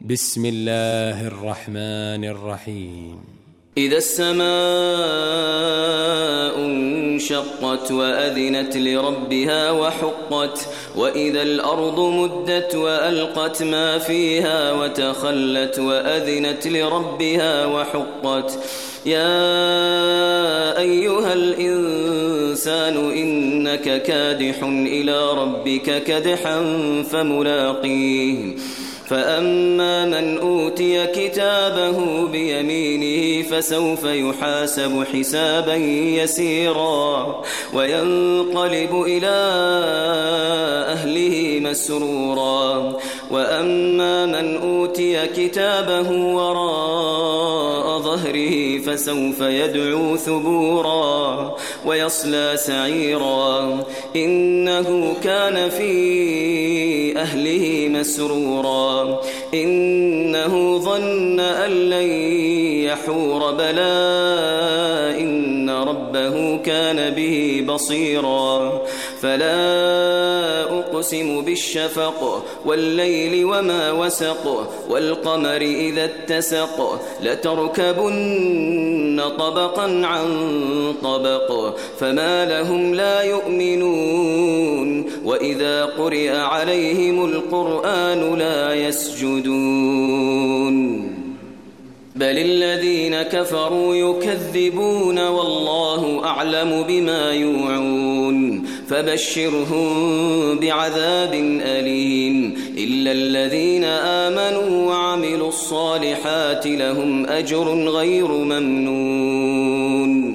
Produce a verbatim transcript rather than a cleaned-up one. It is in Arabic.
بسم الله الرحمن الرحيم. إذا السماء انشقت وأذنت لربها وحقت وإذا الأرض مدت وألقت ما فيها وتخلت وأذنت لربها وحقت يا أيها الإنسان إنك كادح إلى ربك كدحا فملاقيه فأما من أوتي كتابه بيمينه فسوف يحاسب حسابا يسيرا وينقلب إلى أهله مسرورا وأما من أوتي كتابه وراء ظهره فسوف يدعو ثبورا ويصلى سعيرا إنه كان في أهله مسرورا إنه ظن أن لن يحور بلى إن ربه كان به بصيرا فلا أقسم بالشفق والليل وما وسق والقمر إذا اتسق لتركبن طبقا عن طبق فما لهم لا يؤمنون وإذا قرئ عليهم القرآن لا يسجدون بل الذين كفروا يكذبون والله أعلم بما يوعون فبشرهم بعذاب أليم إلا الذين آمنوا وعملوا الصالحات لهم أجر غير ممنون.